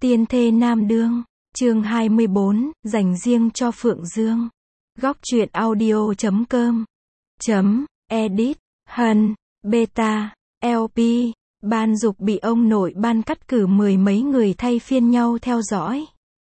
Tiên thê Nam Đương, chương 24, dành riêng cho Phượng Dương. Góc truyện audio.com edit, Hân, Beta, LP, ban dục bị ông nội ban cắt cử mười mấy người thay phiên nhau theo dõi.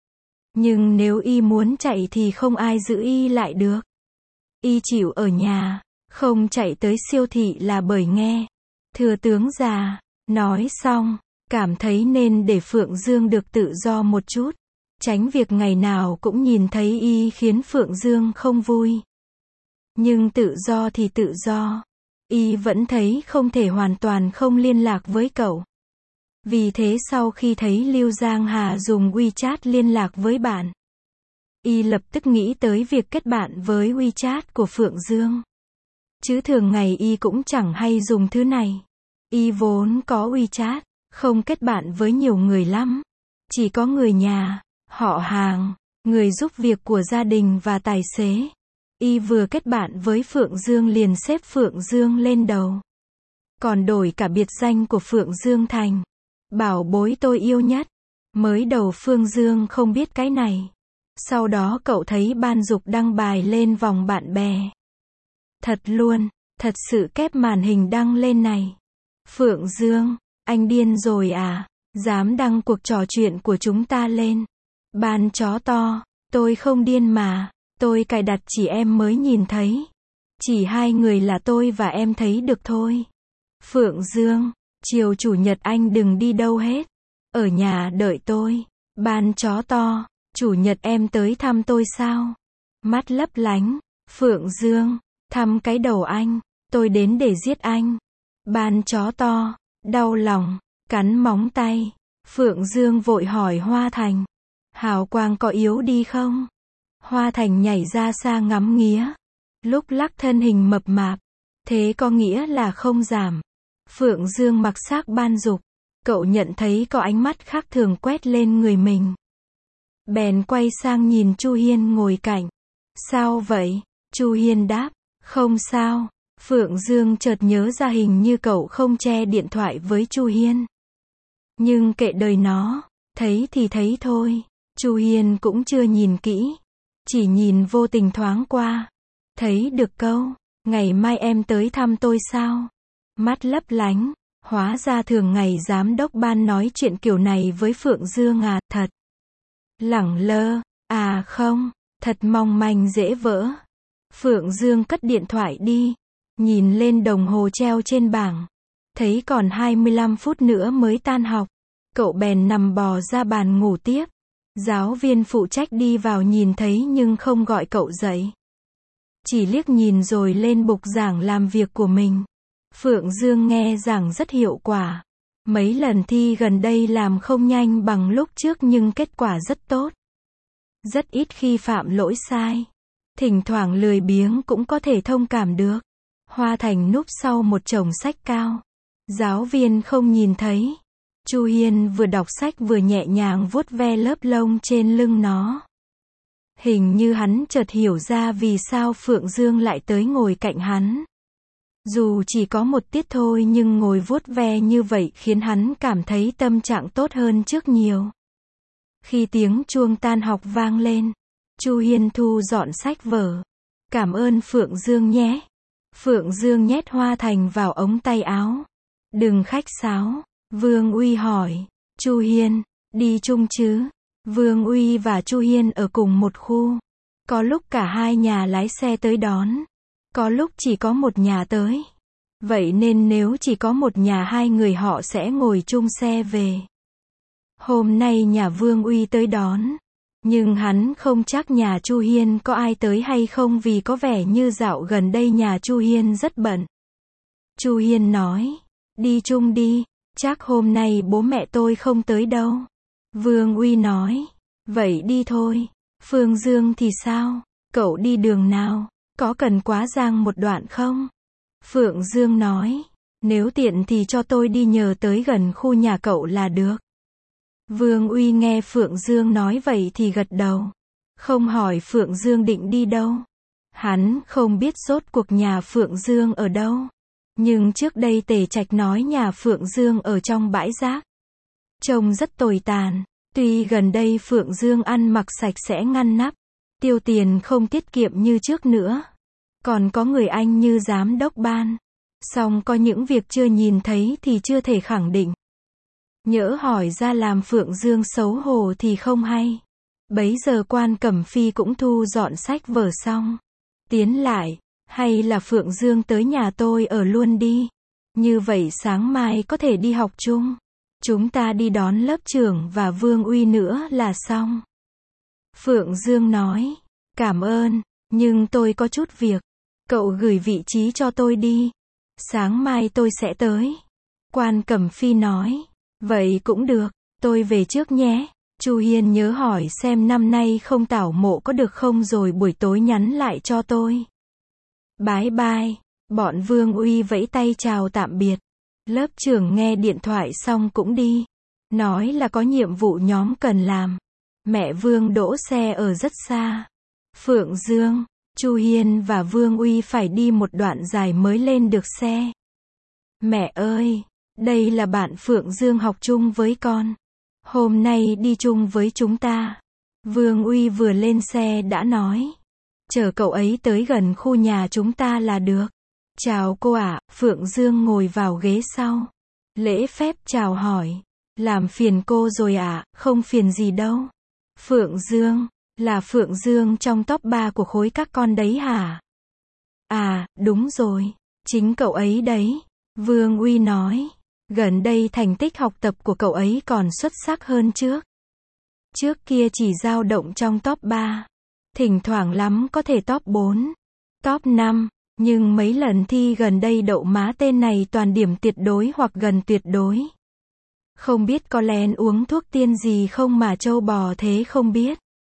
Nhưng nếu y muốn chạy thì không ai giữ y lại được. Y chịu ở nhà, không chạy tới siêu thị là bởi nghe thừa tướng già nói xong, cảm thấy nên để Phượng Dương được tự do một chút, tránh việc ngày nào cũng nhìn thấy y khiến Phượng Dương không vui. Nhưng tự do thì tự do, y vẫn thấy không thể hoàn toàn không liên lạc với cậu. Vì thế sau khi thấy Lưu Giang Hà dùng WeChat liên lạc với bạn, y lập tức nghĩ tới việc kết bạn với WeChat của Phượng Dương. Chứ thường ngày y cũng chẳng hay dùng thứ này. Y vốn có WeChat, không kết bạn với nhiều người lắm. Chỉ có người nhà, họ hàng, người giúp việc của gia đình và tài xế. Y vừa kết bạn với Phượng Dương liền xếp Phượng Dương lên đầu. Còn đổi cả biệt danh của Phượng Dương thành bảo bối tôi yêu nhất. Mới đầu Phương Dương không biết cái này. Sau đó cậu thấy ban dục đăng bài lên vòng bạn bè. Thật luôn, thật sự kép màn hình đăng lên này. Phượng Dương, anh điên rồi à? Dám đăng cuộc trò chuyện của chúng ta lên. Ban chó to, tôi không điên mà, tôi cài đặt chỉ em mới nhìn thấy. Chỉ hai người là tôi và em thấy được thôi. Phượng Dương, chiều chủ nhật anh đừng đi đâu hết. Ở nhà đợi tôi. Ban chó to, chủ nhật em tới thăm tôi sao? Mắt lấp lánh, Phượng Dương, thăm cái đầu anh, tôi đến để giết anh. Ban chó to, đau lòng, cắn móng tay. Phượng Dương vội hỏi Hoa Thành, hào quang có yếu đi không? Hoa Thành nhảy ra xa ngắm nghía, lúc lắc thân hình mập mạp, thế có nghĩa là không giảm. Phượng Dương mặc xác ban dục, cậu nhận thấy có ánh mắt khác thường quét lên người mình. Bèn quay sang nhìn Chu Hiên ngồi cạnh. Sao vậy? Chu Hiên đáp, không sao. Phượng Dương chợt nhớ ra hình như cậu không che điện thoại với Chu Hiên. Nhưng kệ đời nó, thấy thì thấy thôi. Chu Hiên cũng chưa nhìn kỹ, chỉ nhìn vô tình thoáng qua. Thấy được câu, ngày mai em tới thăm tôi sao? Mắt lấp lánh, hóa ra thường ngày giám đốc ban nói chuyện kiểu này với Phượng Dương à, thật. Lẳng lơ, à không, thật mong manh dễ vỡ. Phượng Dương cất điện thoại đi, nhìn lên đồng hồ treo trên bảng, thấy còn 25 phút nữa mới tan học. Cậu bèn nằm bò ra bàn ngủ tiếp. Giáo viên phụ trách đi vào nhìn thấy nhưng không gọi cậu dậy. Chỉ liếc nhìn rồi lên bục giảng làm việc của mình. Phượng Dương nghe giảng rất hiệu quả. Mấy lần thi gần đây làm không nhanh bằng lúc trước nhưng kết quả rất tốt. Rất ít khi phạm lỗi sai. Thỉnh thoảng lười biếng cũng có thể thông cảm được. Hoa Thành núp sau một chồng sách cao. Giáo viên không nhìn thấy. Chu Hiên vừa đọc sách vừa nhẹ nhàng vuốt ve lớp lông trên lưng nó. Hình như hắn chợt hiểu ra vì sao Phượng Dương lại tới ngồi cạnh hắn. Dù chỉ có một tiết thôi nhưng ngồi vuốt ve như vậy khiến hắn cảm thấy tâm trạng tốt hơn trước nhiều. Khi tiếng chuông tan học vang lên, Chu Hiên thu dọn sách vở. Cảm ơn Phượng Dương nhé. Phượng Dương nhét Hoa Thành vào ống tay áo. Đừng khách sáo. Vương Uy hỏi. Chu Hiên, đi chung chứ? Vương Uy và Chu Hiên ở cùng một khu. Có lúc cả hai nhà lái xe tới đón. Có lúc chỉ có một nhà tới. Vậy nên nếu chỉ có một nhà hai người họ sẽ ngồi chung xe về. Hôm nay nhà Vương Uy tới đón. Nhưng hắn không chắc nhà Chu Hiên có ai tới hay không vì có vẻ như dạo gần đây nhà Chu Hiên rất bận. Chu Hiên nói, đi chung đi, chắc hôm nay bố mẹ tôi không tới đâu. Vương Uy nói, vậy đi thôi. Phương Dương thì sao? Cậu đi đường nào? Có cần quá giang một đoạn không? Phượng Dương nói, nếu tiện thì cho tôi đi nhờ tới gần khu nhà cậu là được. Vương Uy nghe Phượng Dương nói vậy thì gật đầu. Không hỏi Phượng Dương định đi đâu. Hắn không biết rốt cuộc nhà Phượng Dương ở đâu. Nhưng trước đây Tề Trạch nói nhà Phượng Dương ở trong bãi rác. Trông rất tồi tàn. Tuy gần đây Phượng Dương ăn mặc sạch sẽ ngăn nắp, tiêu tiền không tiết kiệm như trước nữa. Còn có người anh như giám đốc ban. Song có những việc chưa nhìn thấy thì chưa thể khẳng định. Nhỡ hỏi ra làm Phượng Dương xấu hổ thì không hay. Bấy giờ Quan Cẩm Phi cũng thu dọn sách vở xong. Tiến lại, hay là Phượng Dương tới nhà tôi ở luôn đi. Như vậy sáng mai có thể đi học chung. Chúng ta đi đón lớp trưởng và Vương Uy nữa là xong. Phượng Dương nói, cảm ơn, nhưng tôi có chút việc. Cậu gửi vị trí cho tôi đi. Sáng mai tôi sẽ tới. Quan Cẩm Phi nói, vậy cũng được, tôi về trước nhé. Chu Hiên nhớ hỏi xem năm nay không tảo mộ có được không rồi buổi tối nhắn lại cho tôi. Bye bye. Bọn Vương Uy vẫy tay chào tạm biệt. Lớp trưởng nghe điện thoại xong cũng đi. Nói là có nhiệm vụ nhóm cần làm. Mẹ Vương đỗ xe ở rất xa. Phượng Dương, Chu Hiên và Vương Uy phải đi một đoạn dài mới lên được xe. Mẹ ơi, đây là bạn Phượng Dương học chung với con. Hôm nay đi chung với chúng ta. Vương Uy vừa lên xe đã nói. Chờ cậu ấy tới gần khu nhà chúng ta là được. Chào cô ạ, Phượng Dương ngồi vào ghế sau. Lễ phép chào hỏi. Làm phiền cô rồi ạ, không phiền gì đâu. Phượng Dương, là Phượng Dương trong top 3 của khối các con đấy hả? À, đúng rồi. Chính cậu ấy đấy. Vương Uy nói. Gần đây thành tích học tập của cậu ấy còn xuất sắc hơn trước. Trước kia chỉ dao động trong top 3. Thỉnh thoảng lắm có thể top 4, top 5. Nhưng mấy lần thi gần đây đậu má tên này toàn điểm tuyệt đối hoặc gần tuyệt đối. Không biết có lén uống thuốc tiên gì không mà trâu bò thế không biết.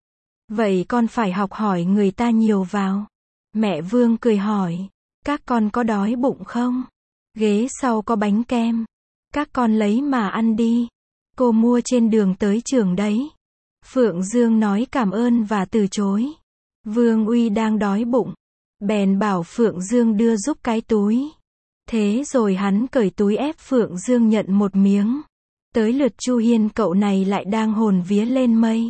Vậy con phải học hỏi người ta nhiều vào. Mẹ Vương cười hỏi. Các con có đói bụng không? Ghế sau có bánh kem. Các con lấy mà ăn đi. Cô mua trên đường tới trường đấy. Phượng Dương nói cảm ơn và từ chối. Vương Uy đang đói bụng. Bèn bảo Phượng Dương đưa giúp cái túi. Thế rồi hắn cởi túi ép Phượng Dương nhận một miếng. Tới lượt Chu Hiên, cậu này lại đang hồn vía lên mây.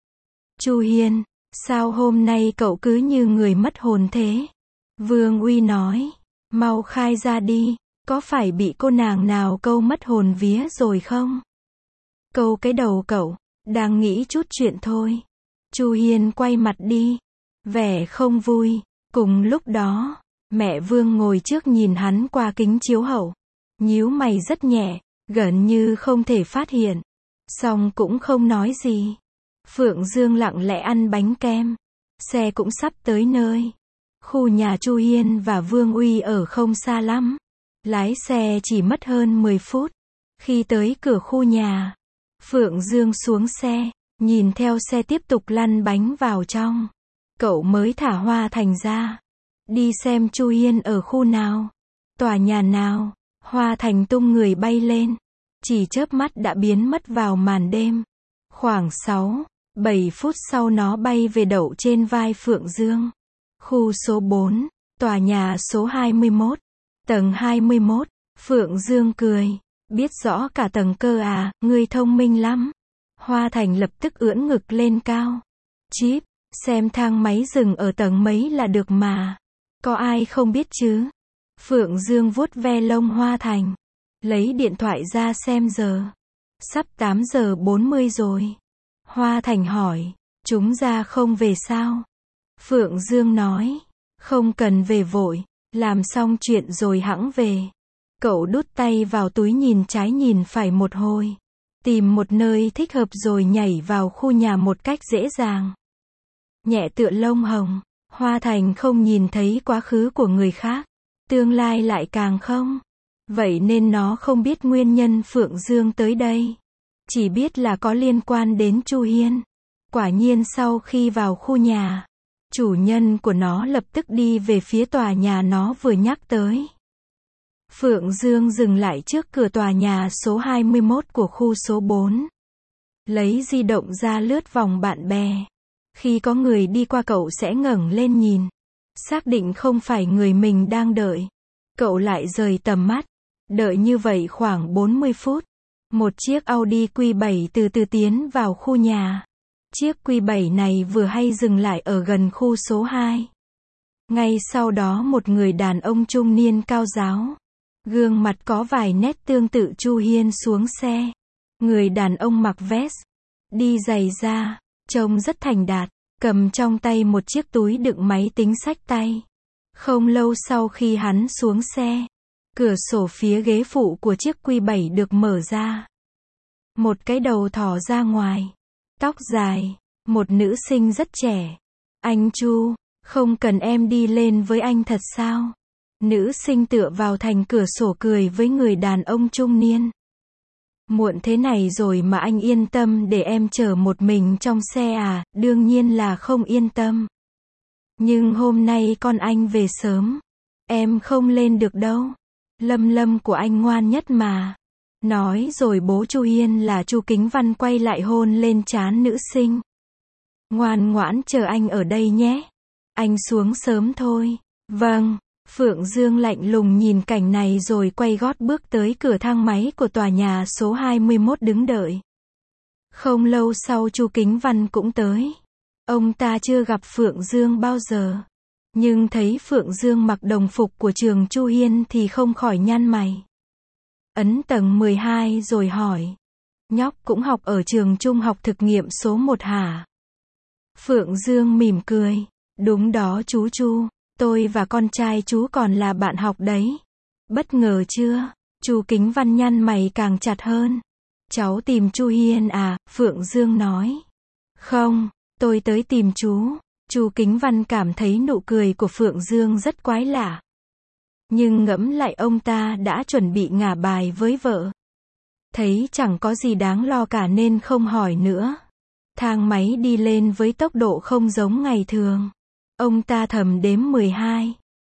Chu Hiên, sao hôm nay cậu cứ như người mất hồn thế? Vương Uy nói, mau khai ra đi, có phải bị cô nàng nào câu mất hồn vía rồi không? Câu cái đầu cậu, đang nghĩ chút chuyện thôi. Chu Hiên quay mặt đi, vẻ không vui. Cùng lúc đó, mẹ Vương ngồi trước nhìn hắn qua kính chiếu hậu. Nhíu mày rất nhẹ, gần như không thể phát hiện. Song cũng không nói gì. Phượng Dương lặng lẽ ăn bánh kem. Xe cũng sắp tới nơi. Khu nhà Chu Hiên và Vương Uy ở không xa lắm. Lái xe chỉ mất hơn 10 phút. Khi tới cửa khu nhà, Phượng Dương xuống xe, nhìn theo xe tiếp tục lăn bánh vào trong. Cậu mới thả Hoa Thành ra. Đi xem Chu Hiên ở khu nào, tòa nhà nào. Hoa Thành tung người bay lên. Chỉ chớp mắt đã biến mất vào màn đêm. Khoảng 6-7 phút sau nó bay về đậu trên vai Phượng Dương. Khu số 4, tòa nhà số 21, tầng 21. Phượng Dương cười. Biết rõ cả tầng cơ à, ngươi thông minh lắm. Hoa Thành lập tức ưỡn ngực lên cao. Chíp, xem thang máy dừng ở tầng mấy là được mà. Có ai không biết chứ? Phượng Dương vuốt ve lông Hoa Thành. Lấy điện thoại ra xem giờ. Sắp 8 giờ 40 rồi. Hoa Thành hỏi, chúng ra không về sao? Phượng Dương nói, không cần về vội, làm xong chuyện rồi hẵng về. Cậu đút tay vào túi nhìn trái nhìn phải một hồi. Tìm một nơi thích hợp rồi nhảy vào khu nhà một cách dễ dàng. Nhẹ tựa lông hồng. Hoa Thành không nhìn thấy quá khứ của người khác. Tương lai lại càng không. Vậy nên nó không biết nguyên nhân Phượng Dương tới đây. Chỉ biết là có liên quan đến Chu Hiên. Quả nhiên sau khi vào khu nhà, chủ nhân của nó lập tức đi về phía tòa nhà nó vừa nhắc tới. Phượng Dương dừng lại trước cửa tòa nhà số 21 của khu số 4. Lấy di động ra lướt vòng bạn bè. Khi có người đi qua cậu sẽ ngẩng lên nhìn. Xác định không phải người mình đang đợi. Cậu lại rời tầm mắt. Đợi như vậy khoảng 40 phút. Một chiếc Audi Q7 từ từ tiến vào khu nhà. Chiếc Q7 này vừa hay dừng lại ở gần khu số 2. Ngay sau đó một người đàn ông trung niên cao ráo, gương mặt có vài nét tương tự Chu Hiên xuống xe. Người đàn ông mặc vest, đi giày da, trông rất thành đạt, cầm trong tay một chiếc túi đựng máy tính xách tay. Không lâu sau khi hắn xuống xe, cửa sổ phía ghế phụ của chiếc Q7 được mở ra. Một cái đầu thò ra ngoài, tóc dài, một nữ sinh rất trẻ. Anh Chu, không cần em đi lên với anh thật sao? Nữ sinh tựa vào thành cửa sổ cười với người đàn ông trung niên. Muộn thế này rồi mà anh yên tâm để em chở một mình trong xe à? Đương nhiên là không yên tâm. Nhưng hôm nay con anh về sớm, em không lên được đâu. Lâm Lâm của anh ngoan nhất mà. Nói rồi bố Chu Hiên là Chu Kính Văn quay lại hôn lên trán nữ sinh. Ngoan ngoãn chờ anh ở đây nhé. Anh xuống sớm thôi. Vâng. Phượng Dương lạnh lùng nhìn cảnh này rồi quay gót bước tới cửa thang máy của tòa nhà số 21 đứng đợi. Không lâu sau Chu Kính Văn cũng tới. Ông ta chưa gặp Phượng Dương bao giờ, nhưng thấy Phượng Dương mặc đồng phục của trường Chu Hiên thì không khỏi nhăn mày. Ấn tầng 12 rồi hỏi. Nhóc cũng học ở trường trung học thực nghiệm số 1 hả? Phượng Dương mỉm cười. Đúng đó chú Chu. Tôi và con trai chú còn là bạn học đấy. Bất ngờ chưa? Chu Kính Văn nhăn mày càng chặt hơn. Cháu tìm Chu Hiên à? Phượng Dương nói. Không, tôi tới tìm chú. Chu Kính Văn cảm thấy nụ cười của Phượng Dương rất quái lạ. Nhưng ngẫm lại ông ta đã chuẩn bị ngả bài với vợ. Thấy chẳng có gì đáng lo cả nên không hỏi nữa. Thang máy đi lên với tốc độ không giống ngày thường. Ông ta thầm đếm 12,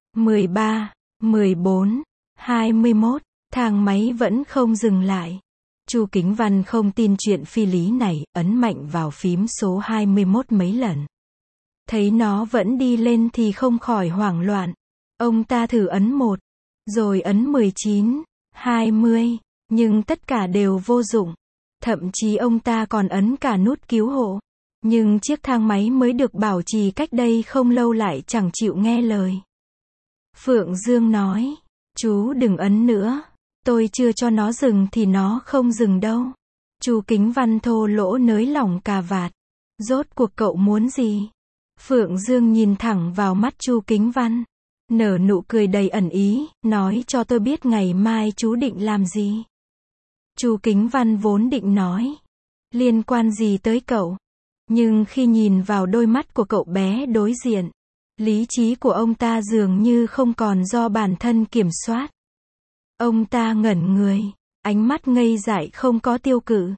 13, 14, 21, thang máy vẫn không dừng lại. Chu Kính Văn không tin chuyện phi lý này, ấn mạnh vào phím số 21 mấy lần. Thấy nó vẫn đi lên thì không khỏi hoảng loạn. Ông ta thử ấn 1, rồi ấn 19, 20, nhưng tất cả đều vô dụng. Thậm chí ông ta còn ấn cả nút cứu hộ. Nhưng chiếc thang máy mới được bảo trì cách đây không lâu lại chẳng chịu nghe lời. Phượng Dương nói, chú đừng ấn nữa. Tôi chưa cho nó dừng thì nó không dừng đâu. Chu Kính Văn thô lỗ nới lỏng cà vạt. Rốt cuộc cậu muốn gì? Phượng Dương nhìn thẳng vào mắt Chu Kính Văn, nở nụ cười đầy ẩn ý, nói cho tôi biết ngày mai chú định làm gì. Chu Kính Văn vốn định nói, liên quan gì tới cậu? Nhưng khi nhìn vào đôi mắt của cậu bé đối diện, lý trí của ông ta dường như không còn do bản thân kiểm soát. Ông ta ngẩn người, ánh mắt ngây dại không có tiêu cự.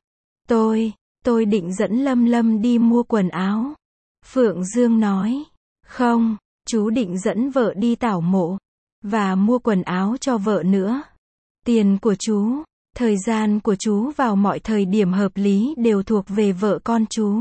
Tôi định dẫn Lâm Lâm đi mua quần áo. Phượng Dương nói, không, chú định dẫn vợ đi tảo mộ, và mua quần áo cho vợ nữa. Tiền của chú, thời gian của chú vào mọi thời điểm hợp lý đều thuộc về vợ con chú.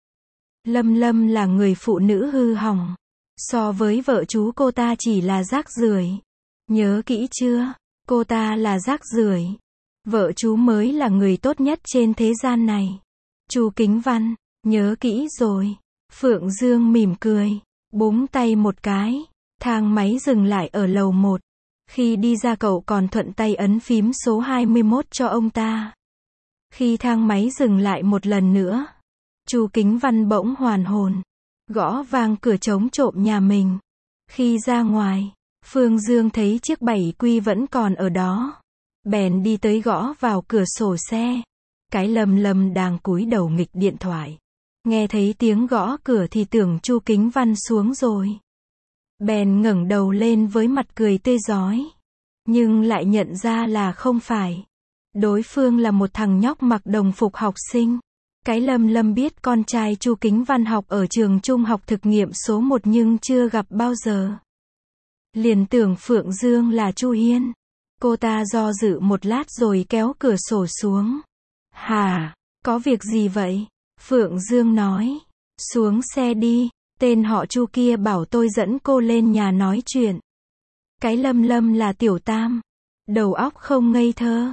Lâm Lâm là người phụ nữ hư hỏng. So với vợ chú cô ta chỉ là rác rưởi. Nhớ kỹ chưa? Cô ta là rác rưởi. Vợ chú mới là người tốt nhất trên thế gian này. Chu Kính Văn, nhớ kỹ rồi. Phượng Dương mỉm cười, búng tay một cái. Thang máy dừng lại ở lầu 1. Khi đi ra cậu còn thuận tay ấn phím số 21 cho ông ta. Khi thang máy dừng lại một lần nữa, Chu Kính Văn bỗng hoàn hồn, gõ vang cửa trống trộm nhà mình. Khi ra ngoài, Phương Dương thấy chiếc 7Q vẫn còn ở đó. Bèn đi tới gõ vào cửa sổ xe. Cái Lâm Lâm đang cúi đầu nghịch điện thoại. Nghe thấy tiếng gõ cửa thì tưởng Chu Kính Văn xuống rồi. Bèn ngẩng đầu lên với mặt cười tươi rói. Nhưng lại nhận ra là không phải. Đối phương là một thằng nhóc mặc đồng phục học sinh. Cái Lâm Lâm biết con trai Chu Kính Văn học ở trường trung học thực nghiệm số 1 nhưng chưa gặp bao giờ. Liền tưởng Phượng Dương là Chu Hiên. Cô ta do dự một lát rồi kéo cửa sổ xuống. Hả? Có việc gì vậy? Phượng Dương nói. Xuống xe đi. Tên họ Chu kia bảo tôi dẫn cô lên nhà nói chuyện. Cái Lâm Lâm là tiểu tam. Đầu óc không ngây thơ.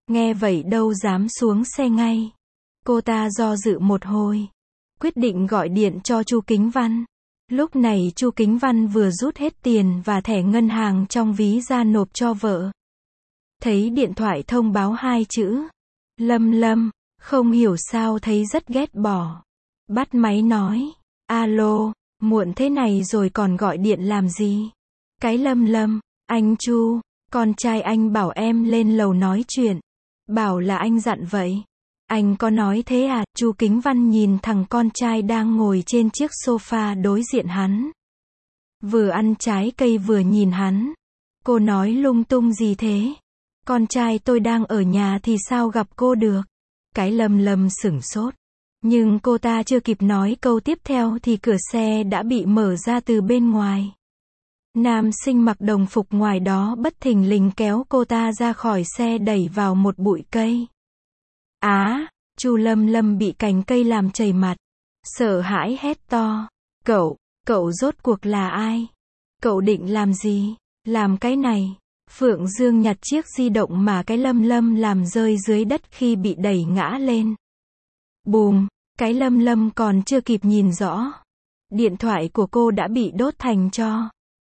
Nghe vậy đâu dám xuống xe ngay. Cô ta do dự một hồi, quyết định gọi điện cho Chu Kính Văn. Lúc này Chu Kính Văn vừa rút hết tiền và thẻ ngân hàng trong ví ra nộp cho vợ. Thấy điện thoại thông báo 2 chữ Lâm Lâm, không hiểu sao thấy rất ghét bỏ. Bắt máy nói, alo, muộn thế này rồi còn gọi điện làm gì? Cái Lâm Lâm, anh Chu, con trai anh bảo em lên lầu nói chuyện. Bảo là anh dặn vậy. Anh có nói thế à? Chu Kính Văn nhìn thằng con trai đang ngồi trên chiếc sofa đối diện hắn. Vừa ăn trái cây vừa nhìn hắn. Cô nói lung tung gì thế? Con trai tôi đang ở nhà thì sao gặp cô được? Cái Lâm Lâm sửng sốt. Nhưng cô ta chưa kịp nói câu tiếp theo thì cửa xe đã bị mở ra từ bên ngoài. Nam sinh mặc đồng phục ngoài đó bất thình lình kéo cô ta ra khỏi xe đẩy vào một bụi cây. Chu Lâm Lâm bị cành cây làm chảy mặt. Sợ hãi hét to. Cậu rốt cuộc là ai? Cậu định làm gì? Làm cái này. Phượng Dương nhặt chiếc di động mà cái Lâm Lâm làm rơi dưới đất khi bị đẩy ngã lên. Bùm, cái Lâm Lâm còn chưa kịp nhìn rõ. Điện thoại của cô đã bị đốt thành tro.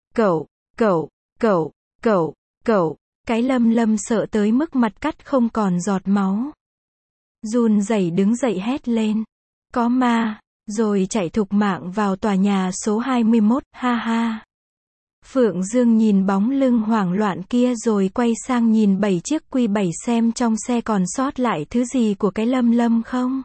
Cậu, cái Lâm Lâm sợ tới mức mặt cắt không còn giọt máu. Run rẩy đứng dậy hét lên. Có ma, rồi chạy thục mạng vào tòa nhà số 21, ha ha. Phượng Dương nhìn bóng lưng hoảng loạn kia rồi quay sang nhìn 7 chiếc Q7 xem trong xe còn sót lại thứ gì của cái Lâm Lâm không.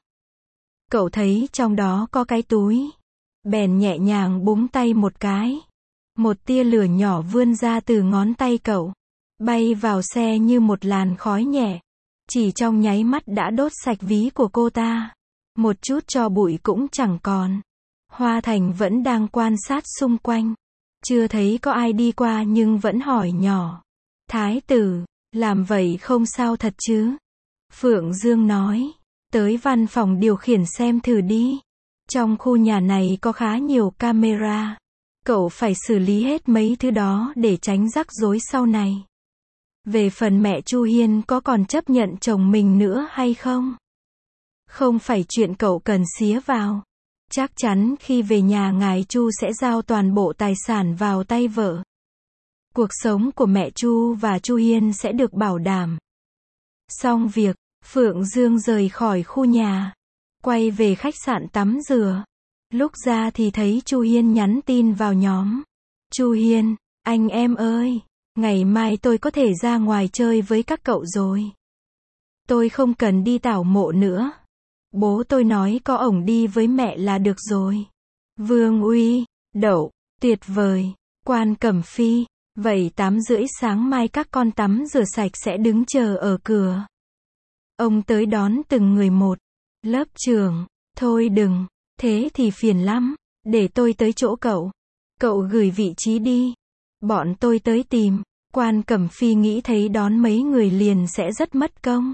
Cậu thấy trong đó có cái túi. Bèn nhẹ nhàng búng tay một cái. Một tia lửa nhỏ vươn ra từ ngón tay cậu. Bay vào xe như một làn khói nhẹ. Chỉ trong nháy mắt đã đốt sạch ví của cô ta. Một chút tro bụi cũng chẳng còn. Hoa Thành vẫn đang quan sát xung quanh. Chưa thấy có ai đi qua nhưng vẫn hỏi nhỏ. Thái tử, làm vậy không sao thật chứ? Phượng Dương nói. Tới văn phòng điều khiển xem thử đi. Trong khu nhà này có khá nhiều camera. Cậu phải xử lý hết mấy thứ đó để tránh rắc rối sau này. Về phần mẹ Chu Hiên có còn chấp nhận chồng mình nữa hay không? Không phải chuyện cậu cần xía vào. Chắc chắn khi về nhà ngài Chu sẽ giao toàn bộ tài sản vào tay vợ. Cuộc sống của mẹ Chu và Chu Hiên sẽ được bảo đảm. Xong việc, Phượng Dương rời khỏi khu nhà. Quay về khách sạn tắm rửa. Lúc ra thì thấy Chu Hiên nhắn tin vào nhóm. Chu Hiên, anh em ơi, ngày mai tôi có thể ra ngoài chơi với các cậu rồi. Tôi không cần đi tảo mộ nữa. Bố tôi nói có ổng đi với mẹ là được rồi. Vương Uy, đậu, tuyệt vời. Quan Cẩm Phi, vậy 8:30 sáng mai các con tắm rửa sạch sẽ đứng chờ ở cửa. Ông tới đón từng người một. Lớp trưởng, thôi đừng, thế thì phiền lắm, để tôi tới chỗ cậu. Cậu gửi vị trí đi. Bọn tôi tới tìm. Quan Cẩm Phi nghĩ thấy đón mấy người liền sẽ rất mất công.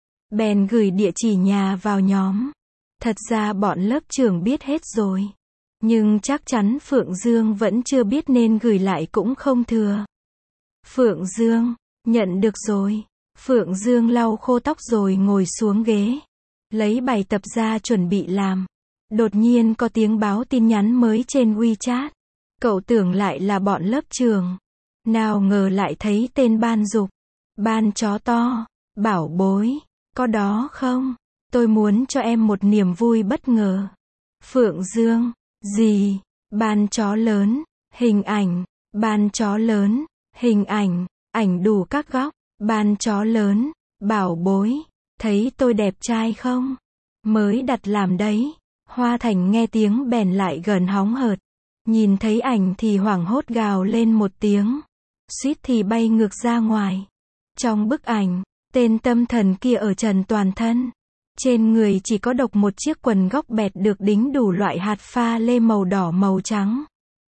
Bèn gửi địa chỉ nhà vào nhóm. Thật ra bọn lớp trưởng biết hết rồi. Nhưng chắc chắn Phượng Dương vẫn chưa biết nên gửi lại cũng không thừa. Phượng Dương, nhận được rồi. Phượng Dương lau khô tóc rồi ngồi xuống ghế. Lấy bài tập ra chuẩn bị làm. Đột nhiên có tiếng báo tin nhắn mới trên WeChat. Cậu tưởng lại là bọn lớp trưởng. Nào ngờ lại thấy tên Ban Dục. Ban chó to, bảo bối, có đó không? Tôi muốn cho em một niềm vui bất ngờ. Phượng Dương, gì? Ban chó lớn, hình ảnh, ban chó lớn, hình ảnh, ảnh đủ các góc, ban chó lớn, bảo bối, thấy tôi đẹp trai không? Mới đặt làm đấy. Hoa Thành nghe tiếng bèn lại gần hóng hớt. Nhìn thấy ảnh thì hoảng hốt gào lên một tiếng. Suýt thì bay ngược ra ngoài. Trong bức ảnh, tên tâm thần kia ở trần toàn thân. Trên người chỉ có độc một chiếc quần góc bẹt được đính đủ loại hạt pha lê màu đỏ màu trắng.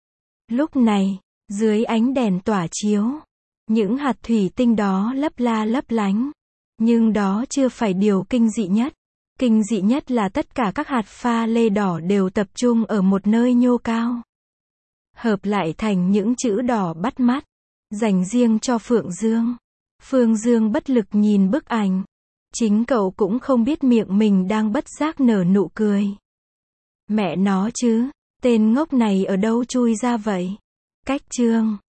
Lúc này, dưới ánh đèn tỏa chiếu, những hạt thủy tinh đó lấp la lấp lánh. Nhưng đó chưa phải điều kinh dị nhất. Kinh dị nhất là tất cả các hạt pha lê đỏ đều tập trung ở một nơi nhô cao. Hợp lại thành những chữ đỏ bắt mắt. Dành riêng cho Phượng Dương. Phương Dương bất lực nhìn bức ảnh. Chính cậu cũng không biết miệng mình đang bất giác nở nụ cười. Mẹ nó chứ, tên ngốc này ở đâu chui ra vậy? Cách chương